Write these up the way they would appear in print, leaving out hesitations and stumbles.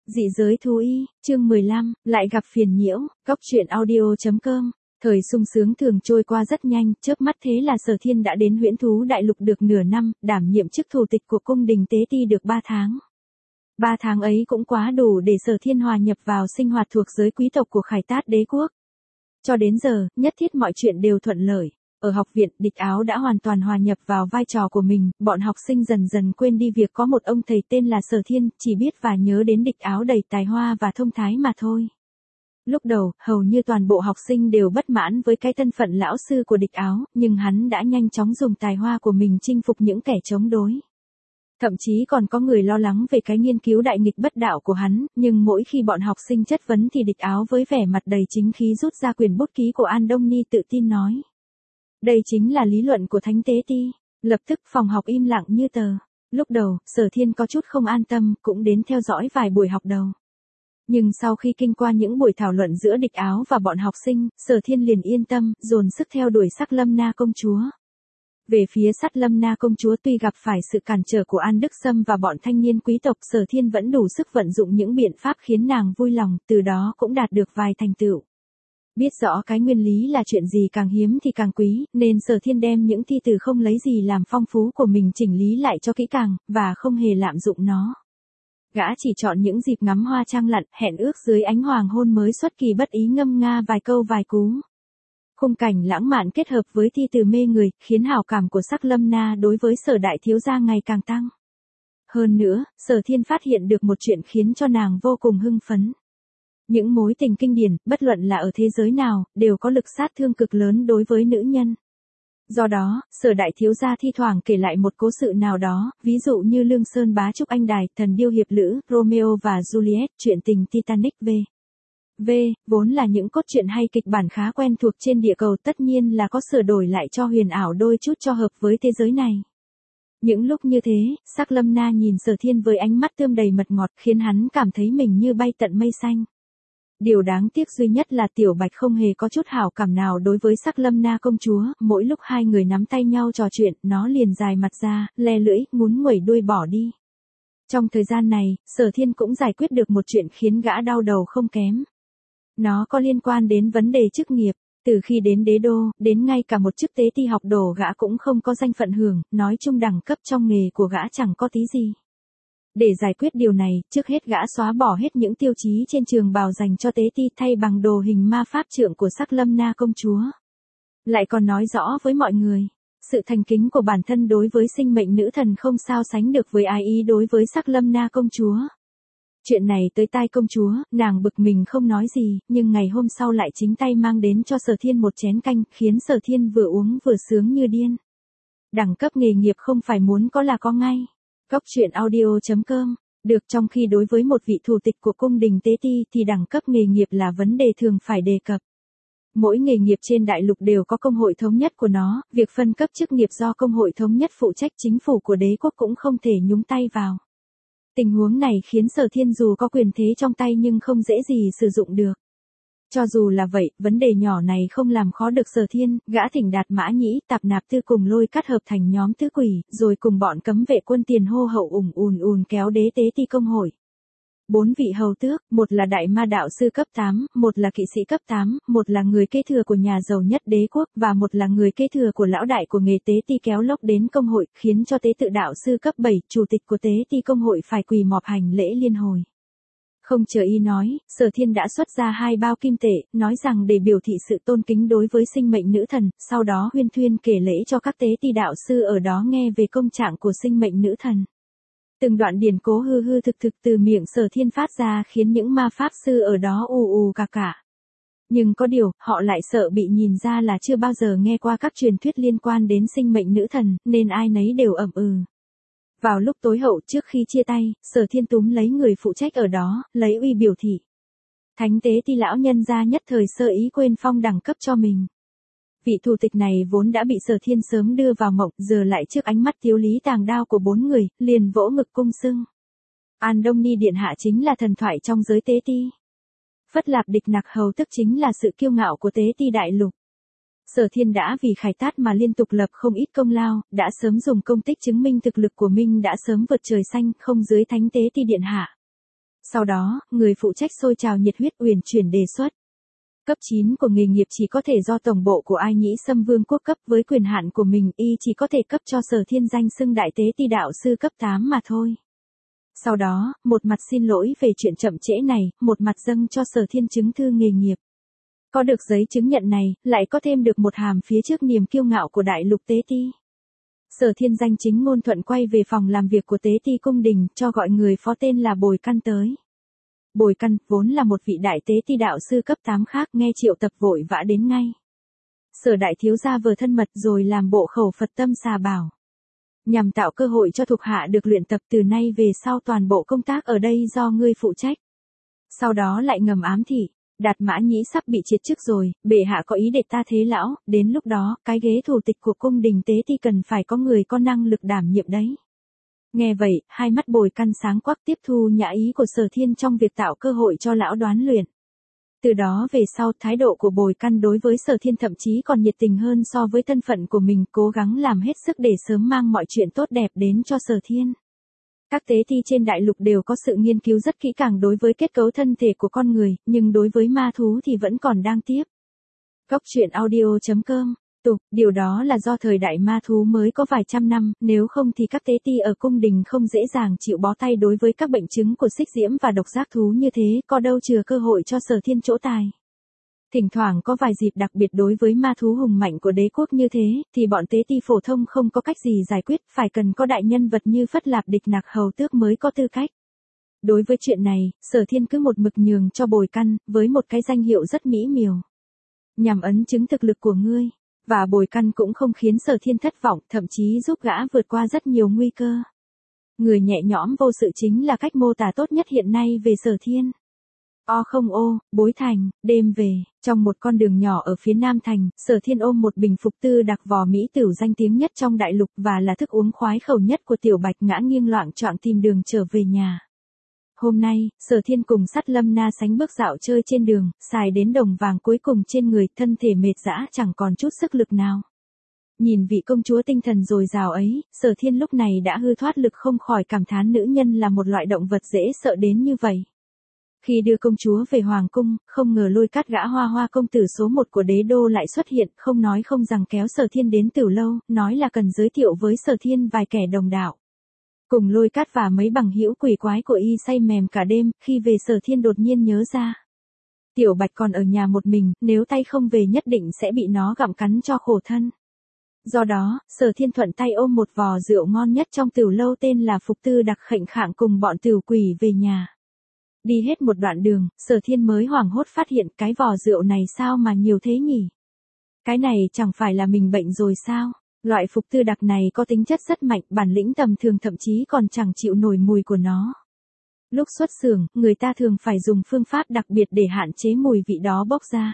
Dị giới thú y, chương 15, lại gặp phiền nhiễu, góc truyện audio.com. Thời sung sướng thường trôi qua rất nhanh, chớp mắt thế là Sở Thiên đã đến Huyễn Thú Đại Lục được nửa năm, đảm nhiệm chức thủ tịch của cung đình tế ti được 3 tháng. 3 tháng ấy cũng quá đủ để Sở Thiên hòa nhập vào sinh hoạt thuộc giới quý tộc của Khải Tát đế quốc. Cho đến giờ, nhất thiết mọi chuyện đều thuận lợi. Ở học viện, Địch Áo đã hoàn toàn hòa nhập vào vai trò của mình, bọn học sinh dần dần quên đi việc có một ông thầy tên là Sở Thiên, chỉ biết và nhớ đến Địch Áo đầy tài hoa và thông thái mà thôi. Lúc đầu, hầu như toàn bộ học sinh đều bất mãn với cái thân phận lão sư của Địch Áo, nhưng hắn đã nhanh chóng dùng tài hoa của mình chinh phục những kẻ chống đối. Thậm chí còn có người lo lắng về cái nghiên cứu đại nghịch bất đạo của hắn, nhưng mỗi khi bọn học sinh chất vấn thì Địch Áo với vẻ mặt đầy chính khí rút ra quyển bút ký của Andoni tự tin nói. Đây chính là lý luận của Thánh Tế Ti. Lập tức phòng học im lặng như tờ. Lúc đầu, Sở Thiên có chút không an tâm, cũng đến theo dõi vài buổi học đầu. Nhưng sau khi kinh qua những buổi thảo luận giữa Địch Áo và bọn học sinh, Sở Thiên liền yên tâm, dồn sức theo đuổi Sắc Lâm Na công chúa. Về phía Sắc Lâm Na công chúa tuy gặp phải sự cản trở của An Đức Sâm và bọn thanh niên quý tộc, Sở Thiên vẫn đủ sức vận dụng những biện pháp khiến nàng vui lòng, từ đó cũng đạt được vài thành tựu. Biết rõ cái nguyên lý là chuyện gì càng hiếm thì càng quý, nên Sở Thiên đem những thi từ không lấy gì làm phong phú của mình chỉnh lý lại cho kỹ càng, và không hề lạm dụng nó. Gã chỉ chọn những dịp ngắm hoa trăng lặn, hẹn ước dưới ánh hoàng hôn mới xuất kỳ bất ý ngâm nga vài câu vài cú. Khung cảnh lãng mạn kết hợp với thi từ mê người, khiến hảo cảm của Sắc Lâm Na đối với Sở đại thiếu gia ngày càng tăng. Hơn nữa, Sở Thiên phát hiện được một chuyện khiến cho nàng vô cùng hưng phấn. Những mối tình kinh điển, bất luận là ở thế giới nào, đều có lực sát thương cực lớn đối với nữ nhân. Do đó, Sở đại thiếu gia thi thoảng kể lại một cố sự nào đó, ví dụ như Lương Sơn Bá Trúc Anh Đài, Thần Điêu Hiệp Lữ, Romeo và Juliet, chuyện tình Titanic v. Vốn là những cốt truyện hay kịch bản khá quen thuộc trên địa cầu, tất nhiên là có sửa đổi lại cho huyền ảo đôi chút cho hợp với thế giới này. Những lúc như thế, Sắc Lâm Na nhìn Sở Thiên với ánh mắt tươm đầy mật ngọt, khiến hắn cảm thấy mình như bay tận mây xanh. Điều đáng tiếc duy nhất là Tiểu Bạch không hề có chút hảo cảm nào đối với Sắc Lâm Na công chúa, mỗi lúc hai người nắm tay nhau trò chuyện, nó liền dài mặt ra, le lưỡi, ngún nguẩy đuôi bỏ đi. Trong thời gian này, Sở Thiên cũng giải quyết được một chuyện khiến gã đau đầu không kém. Nó có liên quan đến vấn đề chức nghiệp. Từ khi đến đế đô, đến ngay cả một chức tế ti học đồ gã cũng không có danh phận hưởng, nói chung đẳng cấp trong nghề của gã chẳng có tí gì. Để giải quyết điều này, trước hết gã xóa bỏ hết những tiêu chí trên trường bào dành cho tế ti, thay bằng đồ hình ma pháp trượng của Sắc Lâm Na công chúa. Lại còn nói rõ với mọi người, sự thành kính của bản thân đối với sinh mệnh nữ thần không sao sánh được với ái ý đối với Sắc Lâm Na công chúa. Chuyện này tới tai công chúa, nàng bực mình không nói gì, nhưng ngày hôm sau lại chính tay mang đến cho Sở Thiên một chén canh, khiến Sở Thiên vừa uống vừa sướng như điên. Đẳng cấp nghề nghiệp không phải muốn có là có ngay. Góc truyện audio.com. Được, trong khi đối với một vị thủ tịch của cung đình tế ti thì đẳng cấp nghề nghiệp là vấn đề thường phải đề cập. Mỗi nghề nghiệp trên đại lục đều có công hội thống nhất của nó, việc phân cấp chức nghiệp do công hội thống nhất phụ trách, chính phủ của đế quốc cũng không thể nhúng tay vào. Tình huống này khiến Sở Thiên dù có quyền thế trong tay nhưng không dễ gì sử dụng được. Cho dù là vậy, vấn đề nhỏ này không làm khó được Sở Thiên, gã thỉnh Đạt Mã Nhĩ, Tạp Nạp Tư cùng Lôi Cắt hợp thành nhóm tứ quỷ, rồi cùng bọn cấm vệ quân tiền hô hậu ùn kéo đế tế ti công hội. 4 vị hầu tước, một là đại ma đạo sư cấp 8, một là kỵ sĩ cấp 8, một là người kế thừa của nhà giàu nhất đế quốc, và một là người kế thừa của lão đại của nghề tế ti kéo lốc đến công hội, khiến cho tế tự đạo sư cấp 7, chủ tịch của tế ti công hội phải quỳ mọp hành lễ liên hồi. Không chờ y nói, Sở Thiên đã xuất ra 2 bao kim tệ, nói rằng để biểu thị sự tôn kính đối với sinh mệnh nữ thần, sau đó huyên thuyên kể lễ cho các tế ti đạo sư ở đó nghe về công trạng của sinh mệnh nữ thần. Từng đoạn điển cố hư thực từ miệng Sở Thiên phát ra khiến những ma pháp sư ở đó ù cả. Nhưng có điều, họ lại sợ bị nhìn ra là chưa bao giờ nghe qua các truyền thuyết liên quan đến sinh mệnh nữ thần, nên ai nấy đều ậm ừ. Vào lúc tối hậu trước khi chia tay, Sở Thiên túm lấy người phụ trách ở đó, lấy uy biểu thị. Thánh tế ti lão nhân gia nhất thời sơ ý quên phong đẳng cấp cho mình. Vị thủ tịch này vốn đã bị Sở Thiên sớm đưa vào mộng, giờ lại trước ánh mắt thiếu lý tàng đao của 4 người, liền vỗ ngực cung xưng. Andoni điện hạ chính là thần thoại trong giới tế ti. Phất Lạp Địch Nặc hầu tức chính là sự kiêu ngạo của tế ti đại lục. Sở Thiên đã vì Khải Tát mà liên tục lập không ít công lao, đã sớm dùng công tích chứng minh thực lực của mình đã sớm vượt trời xanh, không dưới Thánh tế ti điện hạ. Sau đó, người phụ trách xôi trào nhiệt huyết uyển chuyển đề xuất. Cấp 9 của nghề nghiệp chỉ có thể do tổng bộ của Ai Nhĩ Xâm Vương quốc cấp, với quyền hạn của mình y chỉ có thể cấp cho Sở Thiên danh xưng đại tế ti đạo sư cấp 8 mà thôi. Sau đó, một mặt xin lỗi về chuyện chậm trễ này, một mặt dâng cho Sở Thiên chứng thư nghề nghiệp. Có được giấy chứng nhận này, lại có thêm được một hàm phía trước niềm kiêu ngạo của đại lục tế ti. Sở Thiên danh chính ngôn thuận quay về phòng làm việc của tế ti cung đình, cho gọi người phó tên là Bồi Căn tới. Bồi Căn, vốn là một vị đại tế ti đạo sư cấp 8 khác, nghe Triệu Tập vội vã đến ngay. Sở đại thiếu gia vừa thân mật rồi làm bộ khẩu Phật tâm xà bảo. Nhằm tạo cơ hội cho thuộc hạ được luyện tập, từ nay về sau toàn bộ công tác ở đây do ngươi phụ trách. Sau đó lại ngầm ám thị, Đạt Mã Nhĩ sắp bị triệt chức rồi, bệ hạ có ý để ta thế lão, đến lúc đó, cái ghế thủ tịch của cung đình tế ti cần phải có người có năng lực đảm nhiệm đấy. Nghe vậy, hai mắt Bồi Căn sáng quắc tiếp thu nhã ý của Sở Thiên trong việc tạo cơ hội cho lão đoán luyện. Từ đó về sau, thái độ của Bồi Căn đối với Sở Thiên thậm chí còn nhiệt tình hơn so với thân phận của mình, cố gắng làm hết sức để sớm mang mọi chuyện tốt đẹp đến cho Sở Thiên. Các tế ti trên đại lục đều có sự nghiên cứu rất kỹ càng đối với kết cấu thân thể của con người, nhưng đối với ma thú thì vẫn còn đang tiếp. Góc truyện audio.com. Điều đó là do thời đại ma thú mới có vài trăm năm, nếu không thì các tế ti ở cung đình không dễ dàng chịu bó tay đối với các bệnh chứng của xích diễm và độc giác thú như thế, có đâu chừa cơ hội cho Sở Thiên chỗ tài. Thỉnh thoảng có vài dịp đặc biệt đối với ma thú hùng mạnh của đế quốc như thế, thì bọn tế ti phổ thông không có cách gì giải quyết, phải cần có đại nhân vật như Phất Lạp Địch Nặc Hầu Tước mới có tư cách. Đối với chuyện này, Sở Thiên cứ một mực nhường cho Bồi Căn, với một cái danh hiệu rất mỹ miều. Nhằm ấn chứng thực lực của ngươi. Và Bồi Căn cũng không khiến Sở Thiên thất vọng, thậm chí giúp gã vượt qua rất nhiều nguy cơ. Người nhẹ nhõm vô sự chính là cách mô tả tốt nhất hiện nay về Sở Thiên. Bối Thành, đêm về, trong một con đường nhỏ ở phía Nam Thành, Sở Thiên ôm một bình phục tư đặc vò mỹ tửu danh tiếng nhất trong đại lục và là thức uống khoái khẩu nhất của Tiểu Bạch ngã nghiêng loạng choạng tìm đường trở về nhà. Hôm nay, Sở Thiên cùng Sắt Lâm Na Sánh bước dạo chơi trên đường, xài đến đồng vàng cuối cùng trên người, thân thể mệt dã chẳng còn chút sức lực nào. Nhìn vị công chúa tinh thần dồi dào ấy, Sở Thiên lúc này đã hư thoát lực, không khỏi cảm thán nữ nhân là một loại động vật dễ sợ đến như vậy. Khi đưa công chúa về hoàng cung, không ngờ Lôi Cát gã hoa hoa công tử số 1 của đế đô lại xuất hiện, không nói không rằng kéo Sở Thiên đến Tửu lâu, nói là cần giới thiệu với Sở Thiên vài kẻ đồng đạo. Cùng Lôi Cát và mấy bằng hữu quỷ quái của y say mềm cả đêm, khi về Sở Thiên đột nhiên nhớ ra. Tiểu Bạch còn ở nhà một mình, nếu tay không về nhất định sẽ bị nó gặm cắn cho khổ thân. Do đó, Sở Thiên thuận tay ôm một vò rượu ngon nhất trong Tửu lâu tên là Phục Tư đặc khệnh khạng cùng bọn tửu quỷ về nhà. Đi hết một đoạn đường, Sở Thiên mới hoảng hốt phát hiện cái vò rượu này sao mà nhiều thế nhỉ? Cái này chẳng phải là mình bệnh rồi sao? Loại Phục Tư đặc này có tính chất rất mạnh, bản lĩnh tầm thường thậm chí còn chẳng chịu nổi mùi của nó. Lúc xuất xưởng, người ta thường phải dùng phương pháp đặc biệt để hạn chế mùi vị đó bốc ra.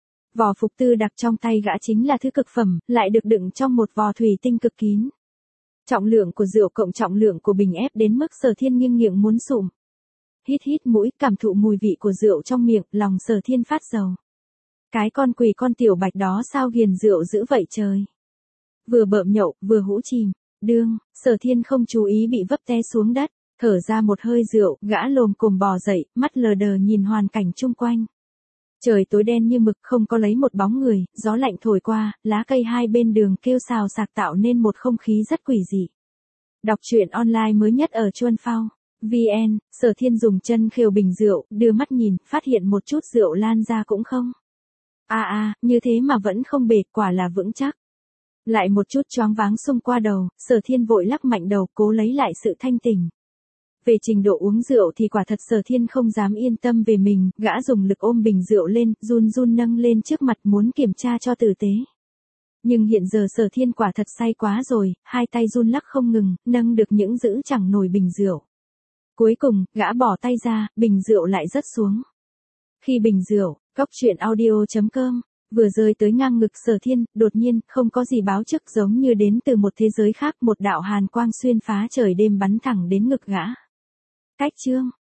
Vò Phục Tư đặc trong tay gã chính là thứ cực phẩm, lại được đựng trong một vò thủy tinh cực kín. Trọng lượng của rượu cộng trọng lượng của bình ép đến mức Sở Thiên nghiêng miệng muốn sụm. Hít hít mũi, cảm thụ mùi vị của rượu trong miệng, lòng Sở Thiên phát dầu. Cái con quỷ con Tiểu Bạch đó sao ghiền rượu dữ vậy trời. Vừa bợm nhậu, vừa hũ chìm. Đương, Sở Thiên không chú ý bị vấp té xuống đất, thở ra một hơi rượu, gã lồm cồm bò dậy, mắt lờ đờ nhìn hoàn cảnh chung quanh. Trời tối đen như mực, không có lấy một bóng người, gió lạnh thổi qua, lá cây hai bên đường kêu xào xạc tạo nên một không khí rất quỷ dị. Đọc truyện online mới nhất ở Chuan Phao VN, Sở Thiên dùng chân khều bình rượu, đưa mắt nhìn, phát hiện một chút rượu lan ra cũng không. Như thế mà vẫn không bệt, quả là vững chắc. Lại một chút choáng váng xông qua đầu, Sở Thiên vội lắc mạnh đầu, cố lấy lại sự thanh tỉnh. Về trình độ uống rượu thì quả thật Sở Thiên không dám yên tâm về mình, gã dùng lực ôm bình rượu lên, run run nâng lên trước mặt muốn kiểm tra cho tử tế. Nhưng hiện giờ Sở Thiên quả thật say quá rồi, hai tay run lắc không ngừng, nâng được những giữ chẳng nổi bình rượu. Cuối cùng, gã bỏ tay ra, bình rượu lại rớt xuống. Khi bình rượu, góc truyện audio.com, vừa rơi tới ngang ngực Sở Thiên, đột nhiên, không có gì báo trước, giống như đến từ một thế giới khác, một đạo hàn quang xuyên phá trời đêm bắn thẳng đến ngực gã. Cách chương